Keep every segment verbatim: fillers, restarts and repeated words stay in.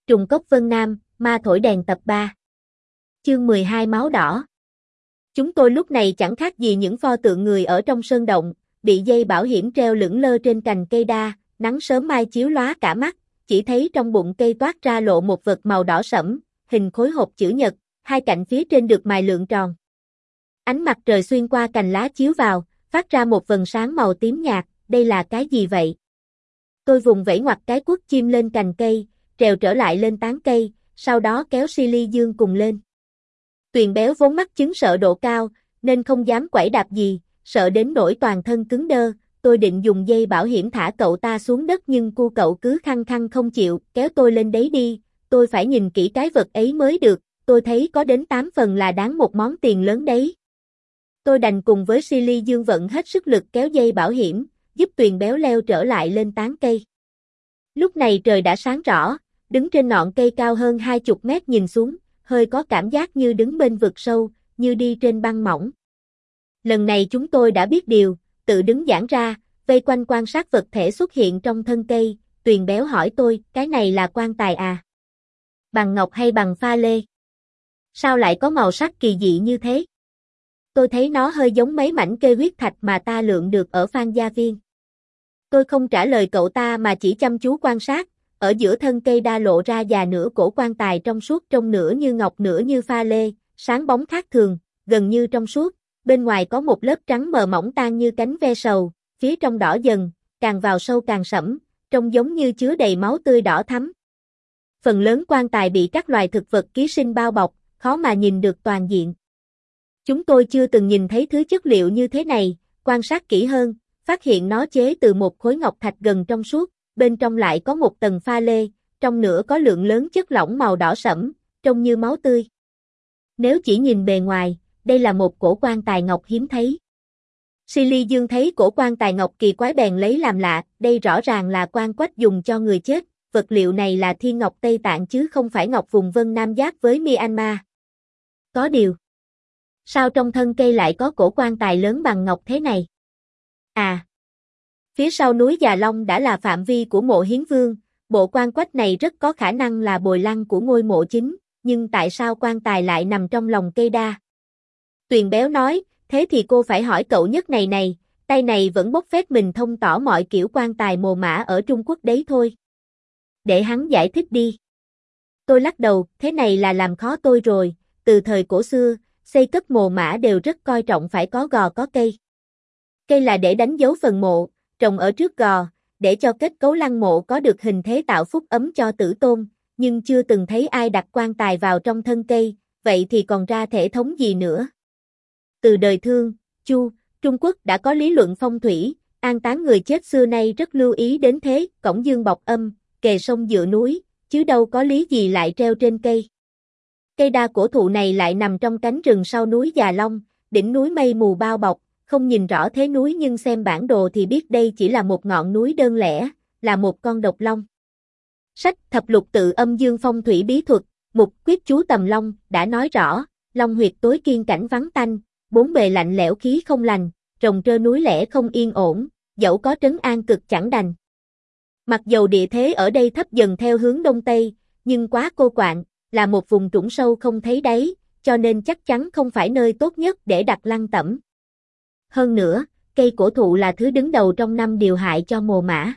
Trùng cốc Vân Nam, ma thổi đèn tập ba. Chương mười hai máu đỏ. Chúng tôi lúc này chẳng khác gì những pho tượng người ở trong sơn động, bị dây bảo hiểm treo lững lơ trên cành cây đa, nắng sớm mai chiếu lóa cả mắt, chỉ thấy trong bụng cây toát ra lộ một vật màu đỏ sẫm, hình khối hộp chữ nhật, hai cạnh phía trên được mài lượn tròn. Ánh mặt trời xuyên qua cành lá chiếu vào, phát ra một vầng sáng màu tím nhạt, đây là cái gì vậy? Tôi vùng vẫy ngoặt cái cuốc chim lên cành cây, trèo trở lại lên tán cây, sau đó kéo Silly Dương cùng lên. Tuyền béo vốn mắc chứng sợ độ cao, nên không dám quẩy đạp gì, sợ đến nỗi toàn thân cứng đơ, tôi định dùng dây bảo hiểm thả cậu ta xuống đất nhưng cu cậu cứ khăng khăng không chịu, kéo tôi lên đấy đi, tôi phải nhìn kỹ cái vật ấy mới được, tôi thấy có đến tám phần là đáng một món tiền lớn đấy. Tôi đành cùng với Silly Dương vận hết sức lực kéo dây bảo hiểm, giúp Tuyền béo leo trở lại lên tán cây. Lúc này trời đã sáng rõ, đứng trên ngọn cây cao hơn hai chục mét nhìn xuống, hơi có cảm giác như đứng bên vực sâu, như đi trên băng mỏng. Lần này chúng tôi đã biết điều, tự đứng giãn ra, vây quanh quan sát vật thể xuất hiện trong thân cây, Tuyền béo hỏi tôi, cái này là quan tài à? Bằng ngọc hay bằng pha lê? Sao lại có màu sắc kỳ dị như thế? Tôi thấy nó hơi giống mấy mảnh kê huyết thạch mà ta lượm được ở Phan Gia Viên. Tôi không trả lời cậu ta mà chỉ chăm chú quan sát, ở giữa thân cây đa lộ ra già nửa cổ quan tài trong suốt trông nửa như ngọc nửa như pha lê, sáng bóng khác thường, gần như trong suốt, bên ngoài có một lớp trắng mờ mỏng tan như cánh ve sầu, phía trong đỏ dần, càng vào sâu càng sẫm, trông giống như chứa đầy máu tươi đỏ thắm. Phần lớn quan tài bị các loài thực vật ký sinh bao bọc, khó mà nhìn được toàn diện. Chúng tôi chưa từng nhìn thấy thứ chất liệu như thế này, quan sát kỹ hơn, phát hiện nó chế từ một khối ngọc thạch gần trong suốt, bên trong lại có một tầng pha lê, trong nửa có lượng lớn chất lỏng màu đỏ sẫm, trông như máu tươi. Nếu chỉ nhìn bề ngoài, đây là một cổ quan tài ngọc hiếm thấy. Silly Dương thấy cổ quan tài ngọc kỳ quái bèn lấy làm lạ, đây rõ ràng là quan quách dùng cho người chết, vật liệu này là thiên ngọc Tây Tạng chứ không phải ngọc vùng Vân Nam giáp với Myanmar. Có điều, sao trong thân cây lại có cổ quan tài lớn bằng ngọc thế này? À, phía sau núi Già Long đã là phạm vi của mộ Hiến Vương, bộ quan quách này rất có khả năng là bồi lăng của ngôi mộ chính, nhưng tại sao quan tài lại nằm trong lòng cây đa? Tuyền béo nói, thế thì cô phải hỏi cậu nhất này này, tay này vẫn bốc phét mình thông tỏ mọi kiểu quan tài mồ mả ở Trung Quốc đấy thôi. Để hắn giải thích đi. Tôi lắc đầu, thế này là làm khó tôi rồi, từ thời cổ xưa, xây cất mồ mả đều rất coi trọng phải có gò có cây. Cây là để đánh dấu phần mộ, trồng ở trước gò, để cho kết cấu lăng mộ có được hình thế tạo phúc ấm cho tử tôn, nhưng chưa từng thấy ai đặt quan tài vào trong thân cây, vậy thì còn ra thể thống gì nữa. Từ đời Thương, Chu, Trung Quốc đã có lý luận phong thủy, an táng người chết xưa nay rất lưu ý đến thế, cổng dương bọc âm, kề sông dựa núi, chứ đâu có lý gì lại treo trên cây. Cây đa cổ thụ này lại nằm trong cánh rừng sau núi Già Long, đỉnh núi mây mù bao bọc, không nhìn rõ thế núi nhưng xem bản đồ thì biết đây chỉ là một ngọn núi đơn lẻ, là một con độc long. Sách Thập lục tự âm dương phong thủy bí thuật, mục quyết chú tầm long, đã nói rõ, long huyệt tối kiên cảnh vắng tanh, bốn bề lạnh lẽo khí không lành, rồng trơ núi lẻ không yên ổn, dẫu có trấn an cực chẳng đành. Mặc dầu địa thế ở đây thấp dần theo hướng đông tây, nhưng quá cô quạnh, là một vùng trũng sâu không thấy đáy, cho nên chắc chắn không phải nơi tốt nhất để đặt lăng tẩm. Hơn nữa, cây cổ thụ là thứ đứng đầu trong năm điều hại cho mồ mả.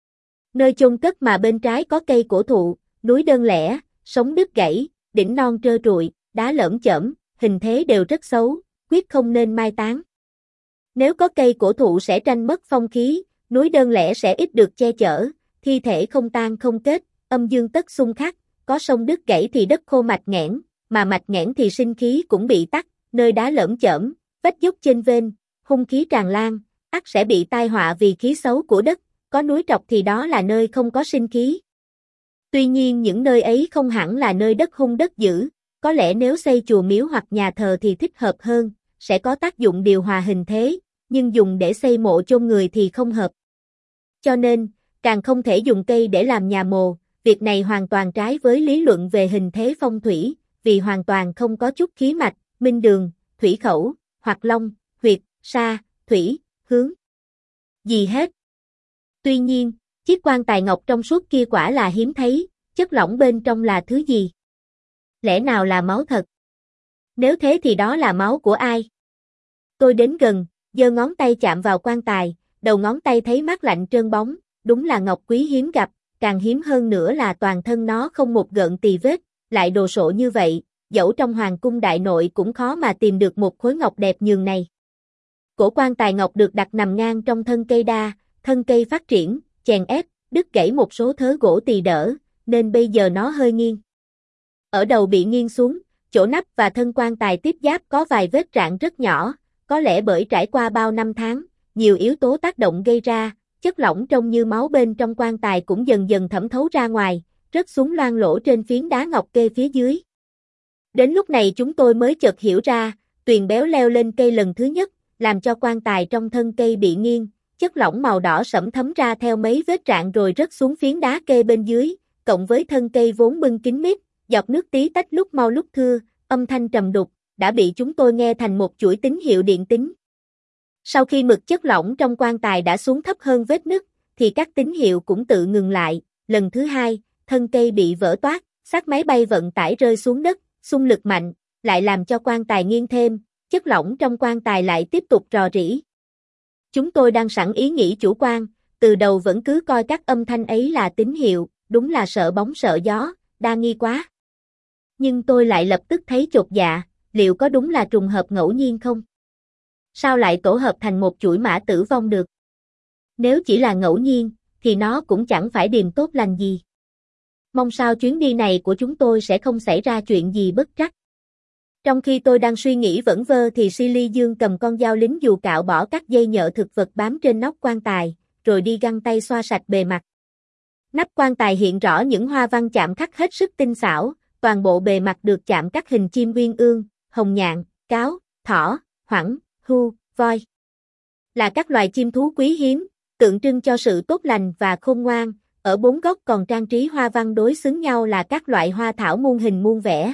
Nơi chôn cất mà bên trái có cây cổ thụ, núi đơn lẻ, sống đứt gãy, đỉnh non trơ trụi, đá lởm chởm, hình thế đều rất xấu, quyết không nên mai táng. Nếu có cây cổ thụ sẽ tranh mất phong khí, núi đơn lẻ sẽ ít được che chở, thi thể không tan không kết, âm dương tất xung khắc, có sông đứt gãy thì đất khô mạch nghẽn, mà mạch nghẽn thì sinh khí cũng bị tắc, nơi đá lởm chởm, vách dốc trên vên, hung khí tràn lan, ắt sẽ bị tai họa vì khí xấu của đất, có núi trọc thì đó là nơi không có sinh khí. Tuy nhiên những nơi ấy không hẳn là nơi đất hung đất dữ, có lẽ nếu xây chùa miếu hoặc nhà thờ thì thích hợp hơn, sẽ có tác dụng điều hòa hình thế, nhưng dùng để xây mộ chôn người thì không hợp. Cho nên, càng không thể dùng cây để làm nhà mồ, việc này hoàn toàn trái với lý luận về hình thế phong thủy, vì hoàn toàn không có chút khí mạch, minh đường, thủy khẩu, hoặc long, huyệt, sa, thủy, hướng gì hết. Tuy nhiên, chiếc quan tài ngọc trong suốt kia quả là hiếm thấy, chất lỏng bên trong là thứ gì? Lẽ nào là máu thật? Nếu thế thì đó là máu của ai? Tôi đến gần, giơ ngón tay chạm vào quan tài, đầu ngón tay thấy mát lạnh trơn bóng, đúng là ngọc quý hiếm gặp, càng hiếm hơn nữa là toàn thân nó không một gợn tì vết, lại đồ sộ như vậy, dẫu trong hoàng cung đại nội cũng khó mà tìm được một khối ngọc đẹp nhường này. Cổ quan tài ngọc được đặt nằm ngang trong thân cây đa, thân cây phát triển, chèn ép, đứt gãy một số thớ gỗ tỳ đỡ, nên bây giờ nó hơi nghiêng. Ở đầu bị nghiêng xuống, chỗ nắp và thân quan tài tiếp giáp có vài vết rạn rất nhỏ, có lẽ bởi trải qua bao năm tháng, nhiều yếu tố tác động gây ra, chất lỏng trông như máu bên trong quan tài cũng dần dần thẩm thấu ra ngoài, rớt xuống loang lỗ trên phiến đá ngọc kê phía dưới. Đến lúc này chúng tôi mới chợt hiểu ra, Tuyền Béo leo lên cây lần thứ nhất, làm cho quan tài trong thân cây bị nghiêng, chất lỏng màu đỏ sẫm thấm ra theo mấy vết rạn rồi rớt xuống phiến đá kê bên dưới, cộng với thân cây vốn bưng kín mít, giọt nước tí tách lúc mau lúc thưa, âm thanh trầm đục, đã bị chúng tôi nghe thành một chuỗi tín hiệu điện tính. Sau khi mực chất lỏng trong quan tài đã xuống thấp hơn vết nứt, thì các tín hiệu cũng tự ngừng lại, lần thứ hai, thân cây bị vỡ toác, xác máy bay vận tải rơi xuống đất, xung lực mạnh, lại làm cho quan tài nghiêng thêm, chất lỏng trong quan tài lại tiếp tục rò rỉ. Chúng tôi đang sẵn ý nghĩ chủ quan, từ đầu vẫn cứ coi các âm thanh ấy là tín hiệu, đúng là sợ bóng sợ gió, đa nghi quá. Nhưng tôi lại lập tức thấy chột dạ, liệu có đúng là trùng hợp ngẫu nhiên không? Sao lại tổ hợp thành một chuỗi mã tử vong được? Nếu chỉ là ngẫu nhiên, thì nó cũng chẳng phải điềm tốt lành gì. Mong sao chuyến đi này của chúng tôi sẽ không xảy ra chuyện gì bất trắc. Trong khi tôi đang suy nghĩ vẩn vơ thì Silly Dương cầm con dao lính dù cạo bỏ các dây nhợ thực vật bám trên nóc quan tài, rồi đi găng tay xoa sạch bề mặt. Nắp quan tài hiện rõ những hoa văn chạm khắc hết sức tinh xảo, toàn bộ bề mặt được chạm các hình chim uyên ương, hồng nhạn, cáo, thỏ, hoẳng, hưu, voi. Là các loài chim thú quý hiếm, tượng trưng cho sự tốt lành và khôn ngoan, ở bốn góc còn trang trí hoa văn đối xứng nhau là các loại hoa thảo muôn hình muôn vẻ.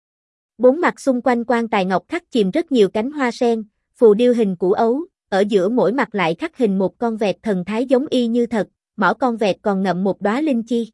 Bốn mặt xung quanh quan tài ngọc khắc chìm rất nhiều cánh hoa sen, phù điêu hình củ ấu, ở giữa mỗi mặt lại khắc hình một con vẹt thần thái giống y như thật, mỏ con vẹt còn ngậm một đóa linh chi.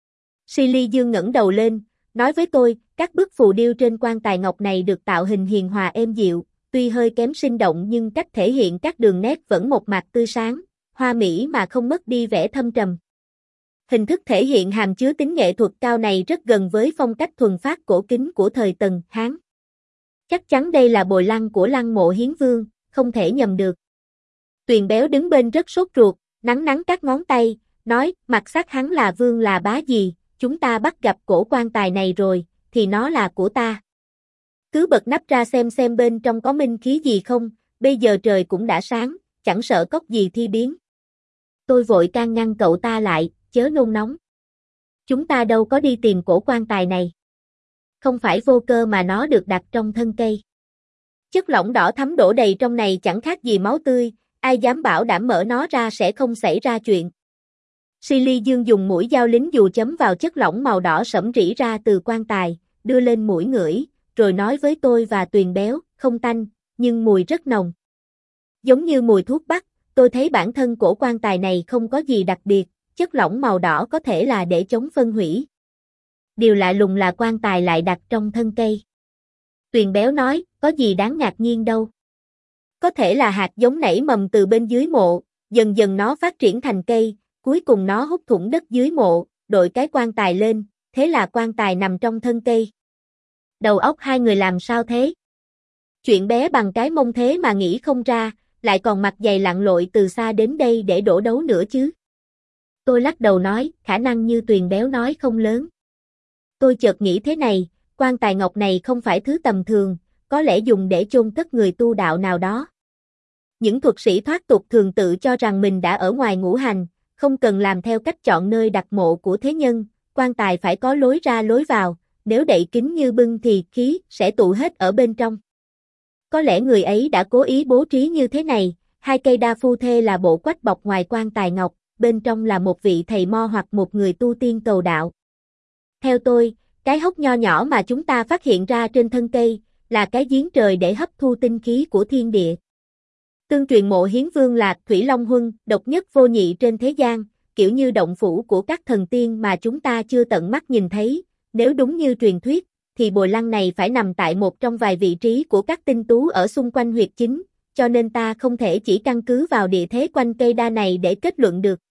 Silly Dương ngẩng đầu lên, nói với tôi, các bức phù điêu trên quan tài ngọc này được tạo hình hiền hòa êm dịu, tuy hơi kém sinh động nhưng cách thể hiện các đường nét vẫn một mạc tươi sáng, hoa mỹ mà không mất đi vẻ thâm trầm. Hình thức thể hiện hàm chứa tính nghệ thuật cao này rất gần với phong cách thuần phát cổ kính của thời Tần, Hán. Chắc chắn đây là bồi lăng của Lăng Mộ Hiến Vương, không thể nhầm được. Tuyền Béo đứng bên rất sốt ruột, nắn nắn các ngón tay, nói, mặt xác hắn là vương là bá gì, chúng ta bắt gặp cổ quan tài này rồi, thì nó là của ta. Cứ bật nắp ra xem xem bên trong có minh khí gì không, bây giờ trời cũng đã sáng, chẳng sợ cốc gì thi biến. Tôi vội can ngăn cậu ta lại, chớ nôn nóng. Chúng ta đâu có đi tìm cổ quan tài này. Không phải vô cơ mà nó được đặt trong thân cây. Chất lỏng đỏ thắm đổ đầy trong này chẳng khác gì máu tươi, ai dám bảo đảm mở nó ra sẽ không xảy ra chuyện. Silly Dương dùng mũi dao lính dù chấm vào chất lỏng màu đỏ sẫm rỉ ra từ quan tài, đưa lên mũi ngửi, rồi nói với tôi và Tuyền Béo, không tanh, nhưng mùi rất nồng. Giống như mùi thuốc bắc, tôi thấy bản thân cổ quan tài này không có gì đặc biệt, chất lỏng màu đỏ có thể là để chống phân hủy. Điều lạ lùng là quan tài lại đặt trong thân cây. Tuyền Béo nói, có gì đáng ngạc nhiên đâu. Có thể là hạt giống nảy mầm từ bên dưới mộ, dần dần nó phát triển thành cây, cuối cùng nó hút thủng đất dưới mộ, đội cái quan tài lên, thế là quan tài nằm trong thân cây. Đầu óc hai người làm sao thế? Chuyện bé bằng cái mông thế mà nghĩ không ra, lại còn mặt dày lặn lội từ xa đến đây để đổ đấu nữa chứ. Tôi lắc đầu nói, khả năng như Tuyền Béo nói không lớn. Tôi chợt nghĩ thế này, quan tài ngọc này không phải thứ tầm thường, có lẽ dùng để chôn cất người tu đạo nào đó. Những thuật sĩ thoát tục thường tự cho rằng mình đã ở ngoài ngũ hành, không cần làm theo cách chọn nơi đặt mộ của thế nhân, quan tài phải có lối ra lối vào, nếu đậy kín như bưng thì khí sẽ tụ hết ở bên trong. Có lẽ người ấy đã cố ý bố trí như thế này, hai cây đa phu thê là bộ quách bọc ngoài quan tài ngọc, bên trong là một vị thầy mo hoặc một người tu tiên cầu đạo. Theo tôi, cái hốc nho nhỏ mà chúng ta phát hiện ra trên thân cây, là cái giếng trời để hấp thu tinh khí của thiên địa. Tương truyền Mộ Hiến Vương là Thủy Long Huân, độc nhất vô nhị trên thế gian, kiểu như động phủ của các thần tiên mà chúng ta chưa tận mắt nhìn thấy, nếu đúng như truyền thuyết, thì bồi lăng này phải nằm tại một trong vài vị trí của các tinh tú ở xung quanh huyệt chính, cho nên ta không thể chỉ căn cứ vào địa thế quanh cây đa này để kết luận được.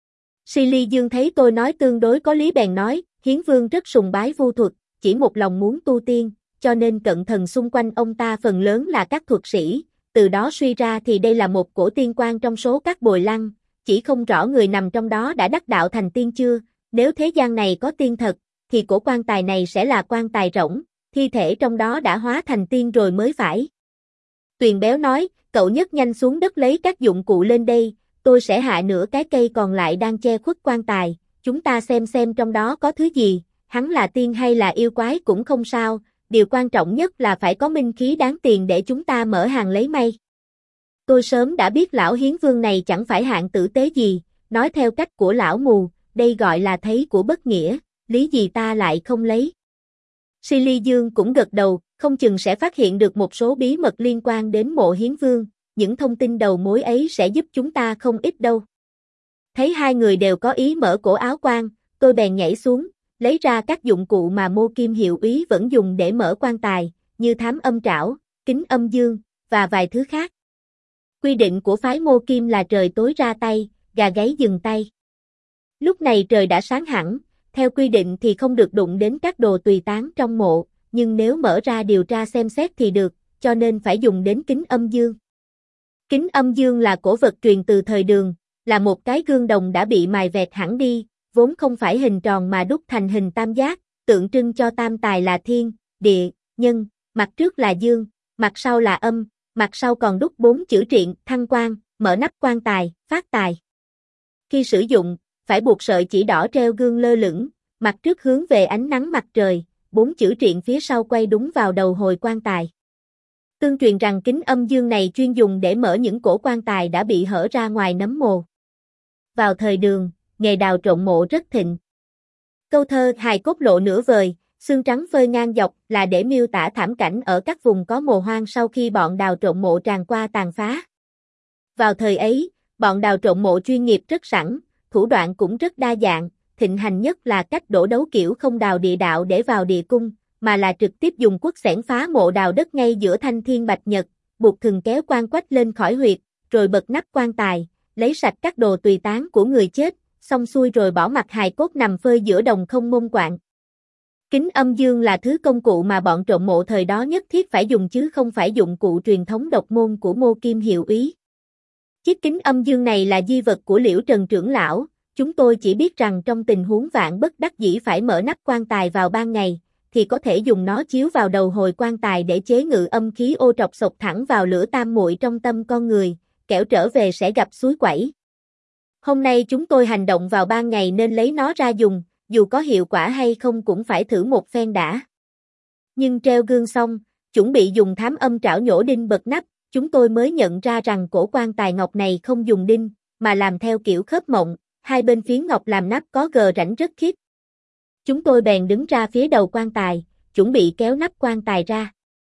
Silly Dương thấy tôi nói tương đối có lý bèn nói, Hiến Vương rất sùng bái vu thuật, chỉ một lòng muốn tu tiên, cho nên cận thần xung quanh ông ta phần lớn là các thuật sĩ, từ đó suy ra thì đây là một cổ tiên quan trong số các bồi lăng, chỉ không rõ người nằm trong đó đã đắc đạo thành tiên chưa, nếu thế gian này có tiên thật, thì cổ quan tài này sẽ là quan tài rỗng, thi thể trong đó đã hóa thành tiên rồi mới phải. Tuyền Béo nói, cậu nhấc nhanh xuống đất lấy các dụng cụ lên đây, tôi sẽ hạ nửa cái cây còn lại đang che khuất quan tài, chúng ta xem xem trong đó có thứ gì, hắn là tiên hay là yêu quái cũng không sao, điều quan trọng nhất là phải có minh khí đáng tiền để chúng ta mở hàng lấy may. Tôi sớm đã biết lão Hiến Vương này chẳng phải hạng tử tế gì, nói theo cách của lão mù, đây gọi là thấy của bất nghĩa, lý gì ta lại không lấy. Silly Dương cũng gật đầu, không chừng sẽ phát hiện được một số bí mật liên quan đến mộ Hiến Vương, những thông tin đầu mối ấy sẽ giúp chúng ta không ít đâu. Thấy hai người đều có ý mở cổ áo quan, tôi bèn nhảy xuống, lấy ra các dụng cụ mà Mô Kim hiệu úy vẫn dùng để mở quan tài, như thám âm trảo, kính âm dương, và vài thứ khác. Quy định của phái Mô Kim là trời tối ra tay, gà gáy dừng tay. Lúc này trời đã sáng hẳn, theo quy định thì không được đụng đến các đồ tùy tán trong mộ, nhưng nếu mở ra điều tra xem xét thì được, cho nên phải dùng đến kính âm dương. Kính âm dương là cổ vật truyền từ thời Đường, là một cái gương đồng đã bị mài vẹt hẳn đi, vốn không phải hình tròn mà đúc thành hình tam giác, tượng trưng cho tam tài là thiên, địa, nhân, mặt trước là dương, mặt sau là âm, mặt sau còn đúc bốn chữ triện, thăng quan, mở nắp quan tài, phát tài. Khi sử dụng, phải buộc sợi chỉ đỏ treo gương lơ lửng, mặt trước hướng về ánh nắng mặt trời, bốn chữ triện phía sau quay đúng vào đầu hồi quan tài. Tương truyền rằng kính âm dương này chuyên dùng để mở những cổ quan tài đã bị hở ra ngoài nấm mồ. Vào thời Đường, nghề đào trộn mộ rất thịnh. Câu thơ hài cốt lộ nửa vời, xương trắng phơi ngang dọc là để miêu tả thảm cảnh ở các vùng có mồ hoang sau khi bọn đào trộn mộ tràn qua tàn phá. Vào thời ấy, bọn đào trộn mộ chuyên nghiệp rất sẵn, thủ đoạn cũng rất đa dạng, thịnh hành nhất là cách đổ đấu kiểu không đào địa đạo để vào địa cung, mà là trực tiếp dùng cuốc xẻng phá mộ đào đất ngay giữa thanh thiên bạch nhật, buộc thừng kéo quan quách lên khỏi huyệt, rồi bật nắp quan tài, lấy sạch các đồ tùy tán của người chết, xong xuôi rồi bỏ mặc hài cốt nằm phơi giữa đồng không mông quạng. Kính âm dương là thứ công cụ mà bọn trộm mộ thời đó nhất thiết phải dùng chứ không phải dụng cụ truyền thống độc môn của Mô Kim hiệu úy. Chiếc kính âm dương này là di vật của Liễu Trần trưởng lão, chúng tôi chỉ biết rằng trong tình huống vạn bất đắc dĩ phải mở nắp quan tài vào ban ngày, thì có thể dùng nó chiếu vào đầu hồi quan tài để chế ngự âm khí ô trọc sộc thẳng vào lửa tam muội trong tâm con người, kẻo trở về sẽ gặp suối quẩy. Hôm nay chúng tôi hành động vào ban ngày nên lấy nó ra dùng, dù có hiệu quả hay không cũng phải thử một phen đã. Nhưng treo gương xong, chuẩn bị dùng thám âm trảo nhổ đinh bật nắp, chúng tôi mới nhận ra rằng cổ quan tài ngọc này không dùng đinh, mà làm theo kiểu khớp mộng, hai bên phiến ngọc làm nắp có gờ rãnh rất khít. Chúng tôi bèn đứng ra phía đầu quan tài, chuẩn bị kéo nắp quan tài ra.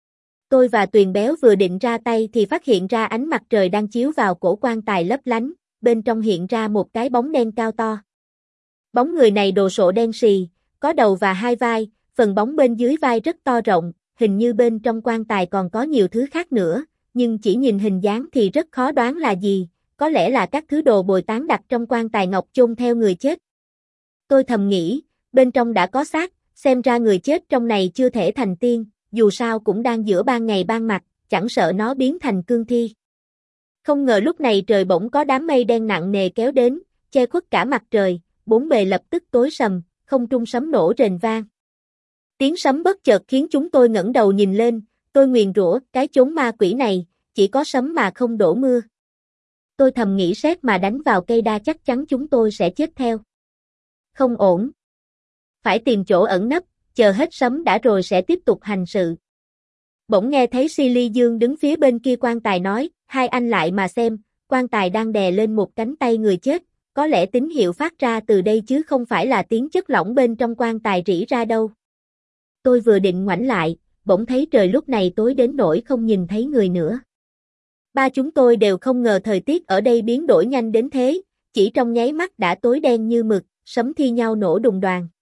Tôi và Tuyền Béo vừa định ra tay thì phát hiện ra ánh mặt trời đang chiếu vào cổ quan tài lấp lánh, bên trong hiện ra một cái bóng đen cao to. Bóng người này đồ sộ đen sì, có đầu và hai vai, phần bóng bên dưới vai rất to rộng, hình như bên trong quan tài còn có nhiều thứ khác nữa, nhưng chỉ nhìn hình dáng thì rất khó đoán là gì, có lẽ là các thứ đồ bồi tán đặt trong quan tài ngọc chôn theo người chết. Tôi thầm nghĩ, bên trong đã có xác, xem ra người chết trong này chưa thể thành tiên, dù sao cũng đang giữa ban ngày ban mặt, chẳng sợ nó biến thành cương thi. Không ngờ lúc này trời bỗng có đám mây đen nặng nề kéo đến, che khuất cả mặt trời, bốn bề lập tức tối sầm, không trung sấm nổ rền vang. Tiếng sấm bất chợt khiến chúng tôi ngẩng đầu nhìn lên, tôi nguyền rủa cái chốn ma quỷ này, chỉ có sấm mà không đổ mưa. Tôi thầm nghĩ sét mà đánh vào cây đa chắc chắn chúng tôi sẽ chết theo. Không ổn. Phải tìm chỗ ẩn nấp, chờ hết sấm đã rồi sẽ tiếp tục hành sự. Bỗng nghe thấy Silly Dương đứng phía bên kia quan tài nói, hai anh lại mà xem, quan tài đang đè lên một cánh tay người chết, có lẽ tín hiệu phát ra từ đây chứ không phải là tiếng chất lỏng bên trong quan tài rỉ ra đâu. Tôi vừa định ngoảnh lại, bỗng thấy trời lúc này tối đến nỗi không nhìn thấy người nữa. Ba chúng tôi đều không ngờ thời tiết ở đây biến đổi nhanh đến thế, Chỉ trong nháy mắt đã tối đen như mực, sấm thi nhau nổ đùng đoàng.